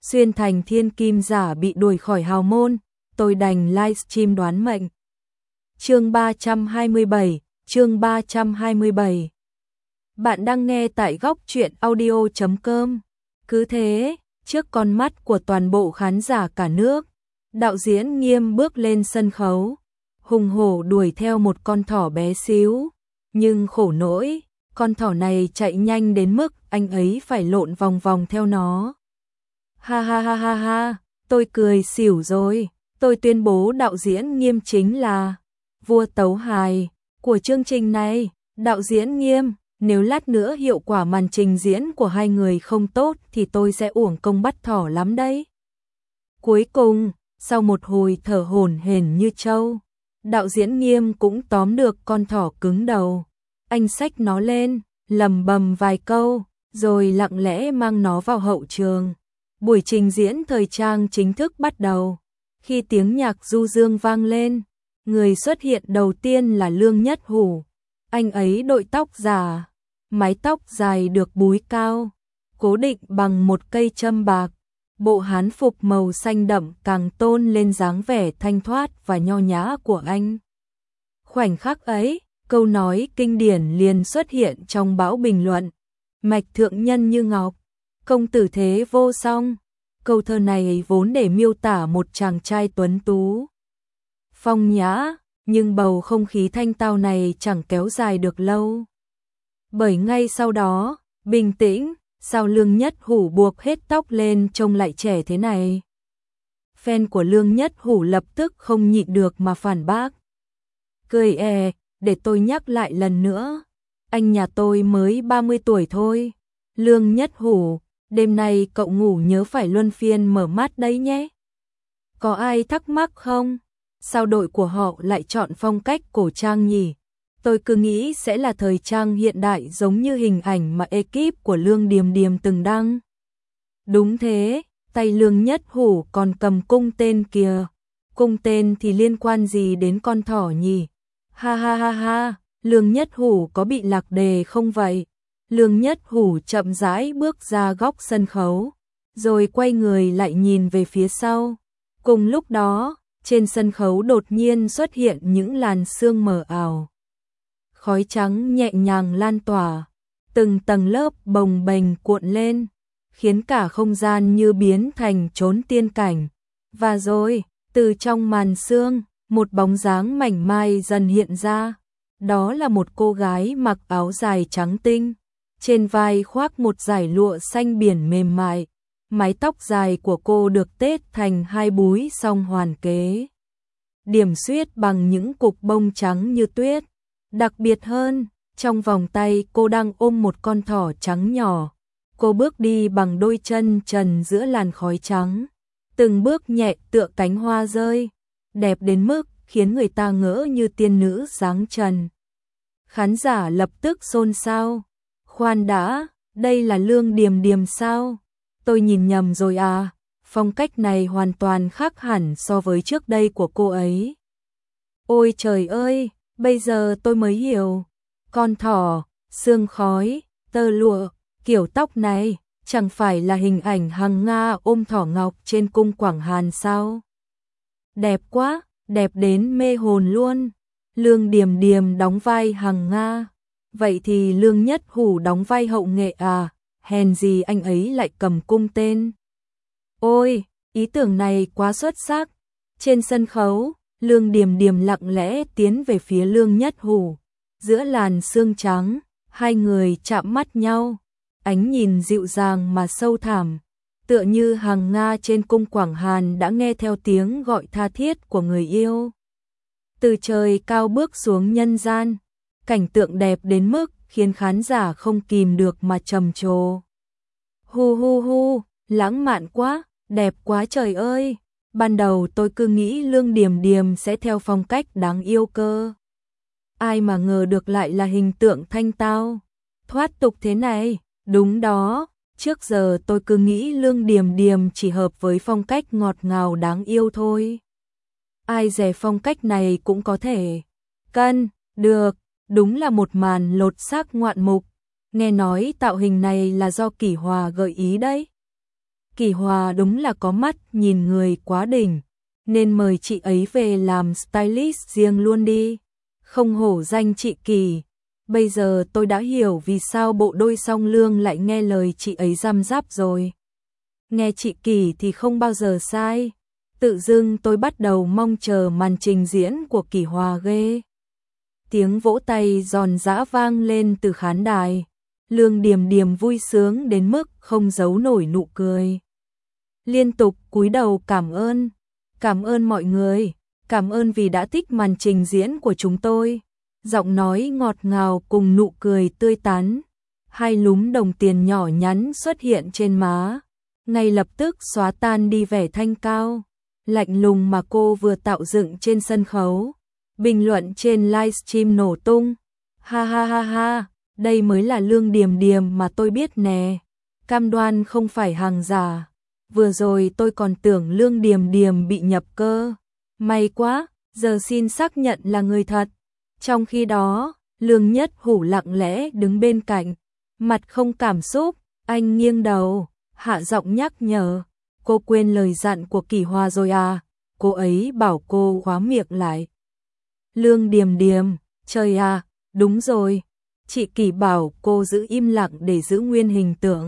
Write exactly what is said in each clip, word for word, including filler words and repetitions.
xuyên thành thiên kim giả bị đuổi khỏi hào môn, tôi đành livestream đoán mệnh. Chương ba trăm hai mươi bảy, chương ba trăm hai mươi bảy. Bạn đang nghe tại góc truyện audio chấm com. Cứ thế, trước con mắt của toàn bộ khán giả cả nước, đạo diễn Nghiêm bước lên sân khấu, hùng hổ đuổi theo một con thỏ bé xíu, nhưng khổ nỗi, con thỏ này chạy nhanh đến mức anh ấy phải lộn vòng vòng theo nó. Ha ha ha ha ha, tôi cười xỉu rồi, tôi tuyên bố đạo diễn Nghiêm chính là vua tấu hài của chương trình này. Đạo diễn Nghiêm, nếu lát nữa hiệu quả màn trình diễn của hai người không tốt thì tôi sẽ uổng công bắt thỏ lắm đấy. Cuối cùng, sau một hồi thở hổn hển như trâu, đạo diễn Nghiêm cũng tóm được con thỏ cứng đầu. Anh xách nó lên, lầm bầm vài câu, rồi lặng lẽ mang nó vào hậu trường. Buổi trình diễn thời trang chính thức bắt đầu. Khi tiếng nhạc du dương vang lên, người xuất hiện đầu tiên là Lương Nhất Hủ. Anh ấy đội tóc giả, mái tóc dài được búi cao, cố định bằng một cây châm bạc. Bộ hán phục màu xanh đậm càng tôn lên dáng vẻ thanh thoát và nho nhã của anh. Khoảnh khắc ấy, câu nói kinh điển liền xuất hiện trong bão bình luận. Mạch thượng nhân như ngọc, công tử thế vô song. Câu thơ này vốn để miêu tả một chàng trai tuấn tú, phong nhã, nhưng bầu không khí thanh tao này chẳng kéo dài được lâu. Bởi ngay sau đó, bình tĩnh, sao Lương Nhất Hủ buộc hết tóc lên trông lại trẻ thế này? Fan của Lương Nhất Hủ lập tức không nhịn được mà phản bác. Cười è, để tôi nhắc lại lần nữa. Anh nhà tôi mới ba mươi tuổi thôi. Lương Nhất Hủ, đêm nay cậu ngủ nhớ phải luân phiên mở mắt đấy nhé. Có ai thắc mắc không? Sao đội của họ lại chọn phong cách cổ trang nhỉ? Tôi cứ nghĩ sẽ là thời trang hiện đại giống như hình ảnh mà ekip của Lương Điềm Điềm từng đăng. Đúng thế, tay Lương Nhất Hủ còn cầm cung tên kìa. Cung tên thì liên quan gì đến con thỏ nhỉ? Ha ha ha ha, Lương Nhất Hủ có bị lạc đề không vậy? Lương Nhất Hủ chậm rãi bước ra góc sân khấu, rồi quay người lại nhìn về phía sau. Cùng lúc đó, trên sân khấu đột nhiên xuất hiện những làn sương mờ ảo. Khói trắng nhẹ nhàng lan tỏa, từng tầng lớp bồng bềnh cuộn lên, khiến cả không gian như biến thành chốn tiên cảnh. Và rồi, từ trong màn sương, một bóng dáng mảnh mai dần hiện ra. Đó là một cô gái mặc áo dài trắng tinh, trên vai khoác một dải lụa xanh biển mềm mại. Mái tóc dài của cô được tết thành hai búi song hoàn kế, điểm xuyết bằng những cục bông trắng như tuyết. Đặc biệt hơn, trong vòng tay cô đang ôm một con thỏ trắng nhỏ. Cô bước đi bằng đôi chân trần giữa làn khói trắng, từng bước nhẹ tựa cánh hoa rơi, đẹp đến mức khiến người ta ngỡ như tiên nữ dáng trần. Khán giả lập tức xôn xao. Khoan đã, đây là Lương Điềm Điềm sao? Tôi nhìn nhầm rồi à? Phong cách này hoàn toàn khác hẳn so với trước đây của cô ấy. Ôi trời ơi, bây giờ tôi mới hiểu. Con thỏ, sương khói, tơ lụa, kiểu tóc này, chẳng phải là hình ảnh Hằng Nga ôm thỏ ngọc trên cung Quảng Hàn sao? Đẹp quá, đẹp đến mê hồn luôn. Lương Điềm Điềm đóng vai Hằng Nga. Vậy thì Lương Nhất Hủ đóng vai hậu nghệ à? Hèn gì anh ấy lại cầm cung tên. Ôi, ý tưởng này quá xuất sắc. Trên sân khấu, Lương Điềm Điềm lặng lẽ tiến về phía Lương Nhất Hủ. Giữa làn sương trắng, hai người chạm mắt nhau. Ánh nhìn dịu dàng mà sâu thẳm, tựa như Hằng Nga trên cung Quảng Hàn đã nghe theo tiếng gọi tha thiết của người yêu. Từ trời cao bước xuống nhân gian, cảnh tượng đẹp đến mức khiến khán giả không kìm được mà trầm trồ. Hu hu hu, lãng mạn quá, đẹp quá trời ơi. Ban đầu tôi cứ nghĩ Lương Điềm Điềm sẽ theo phong cách đáng yêu cơ. Ai mà ngờ được lại là hình tượng thanh tao, thoát tục thế này. Đúng đó, trước giờ tôi cứ nghĩ Lương Điềm Điềm chỉ hợp với phong cách ngọt ngào đáng yêu thôi. Ai dè phong cách này cũng có thể. Cân, được, đúng là một màn lột xác ngoạn mục. Nghe nói tạo hình này là do Kỷ Hòa gợi ý đấy. Kỷ Hòa đúng là có mắt nhìn người quá đỉnh, nên mời chị ấy về làm stylist riêng luôn đi. Không hổ danh chị Kỷ. Bây giờ tôi đã hiểu vì sao bộ đôi song lương lại nghe lời chị ấy răm rắp rồi. Nghe chị Kỷ thì không bao giờ sai. Tự dưng tôi bắt đầu mong chờ màn trình diễn của Kỷ Hòa ghê. Tiếng vỗ tay giòn giã vang lên từ khán đài. Lương Điềm Điềm vui sướng đến mức không giấu nổi nụ cười. Liên tục cúi đầu cảm ơn. Cảm ơn mọi người. Cảm ơn vì đã thích màn trình diễn của chúng tôi. Giọng nói ngọt ngào cùng nụ cười tươi tắn. Hai lúm đồng tiền nhỏ nhắn xuất hiện trên má. Ngay lập tức xóa tan đi vẻ thanh cao, lạnh lùng mà cô vừa tạo dựng trên sân khấu. Bình luận trên livestream nổ tung. Ha ha ha ha, đây mới là Lương Điềm Điềm mà tôi biết nè. Cam đoan không phải hàng giả. Vừa rồi tôi còn tưởng Lương Điềm Điềm bị nhập cơ. May quá, giờ xin xác nhận là người thật. Trong khi đó, Lương Nhất Hủ lặng lẽ đứng bên cạnh, mặt không cảm xúc, anh nghiêng đầu, hạ giọng nhắc nhở. Cô quên lời dặn của Kỷ Hòa rồi à? Cô ấy bảo cô khóa miệng lại. Lương Điềm Điềm, trời à, đúng rồi. Chị Kỷ bảo cô giữ im lặng để giữ nguyên hình tượng.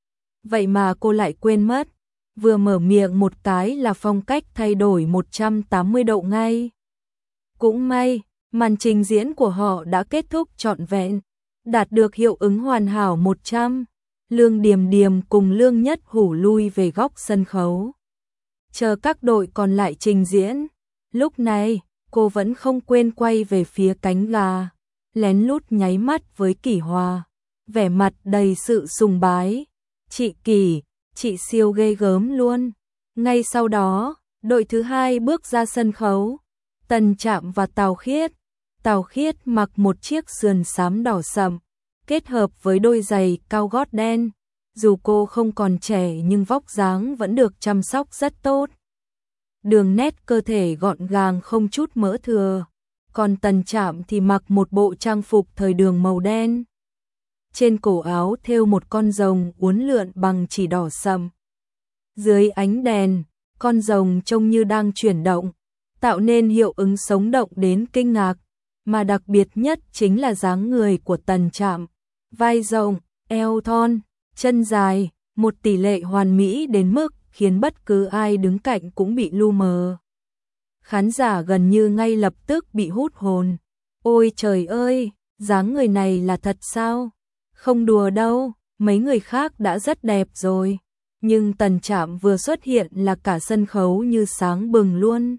Vậy mà cô lại quên mất. Vừa mở miệng một cái là phong cách thay đổi một trăm tám mươi độ ngay. Cũng may, màn trình diễn của họ đã kết thúc trọn vẹn, đạt được hiệu ứng hoàn hảo một trăm. Lương Điềm Điềm cùng Lương Nhất Hủ lui về góc sân khấu. Chờ các đội còn lại trình diễn. Lúc này, cô vẫn không quên quay về phía cánh gà, lén lút nháy mắt với Kỷ Hòa, vẻ mặt đầy sự sùng bái. Chị Kỷ, chị siêu ghê gớm luôn. Ngay sau đó, đội thứ hai bước ra sân khấu. Tần Trạm và Tào Khiết. Tào Khiết mặc một chiếc sườn xám đỏ sậm, kết hợp với đôi giày cao gót đen. Dù cô không còn trẻ nhưng vóc dáng vẫn được chăm sóc rất tốt. Đường nét cơ thể gọn gàng không chút mỡ thừa. Còn Tần Trạm thì mặc một bộ trang phục thời đường màu đen. Trên cổ áo thêu một con rồng uốn lượn bằng chỉ đỏ sậm. Dưới ánh đèn, con rồng trông như đang chuyển động, tạo nên hiệu ứng sống động đến kinh ngạc. Mà đặc biệt nhất chính là dáng người của Tần Trạm. Vai rộng, eo thon, chân dài, một tỷ lệ hoàn mỹ đến mức khiến bất cứ ai đứng cạnh cũng bị lu mờ. Khán giả gần như ngay lập tức bị hút hồn. Ôi trời ơi, dáng người này là thật sao? Không đùa đâu, mấy người khác đã rất đẹp rồi. Nhưng Tần Trạm vừa xuất hiện là cả sân khấu như sáng bừng luôn.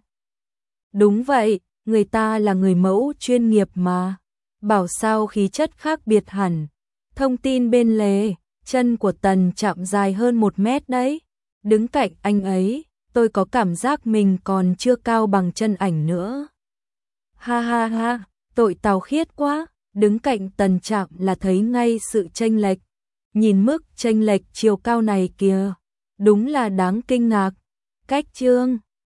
Đúng vậy, người ta là người mẫu chuyên nghiệp mà. Bảo sao khí chất khác biệt hẳn. Thông tin bên lề, chân của Tần Trạm dài hơn một mét đấy. Đứng cạnh anh ấy, tôi có cảm giác mình còn chưa cao bằng chân ảnh nữa. Ha ha ha, tội Tào Khiết quá, đứng cạnh Tần Trạm là thấy ngay sự chênh lệch. Nhìn mức chênh lệch chiều cao này kìa, đúng là đáng kinh ngạc. Cách chương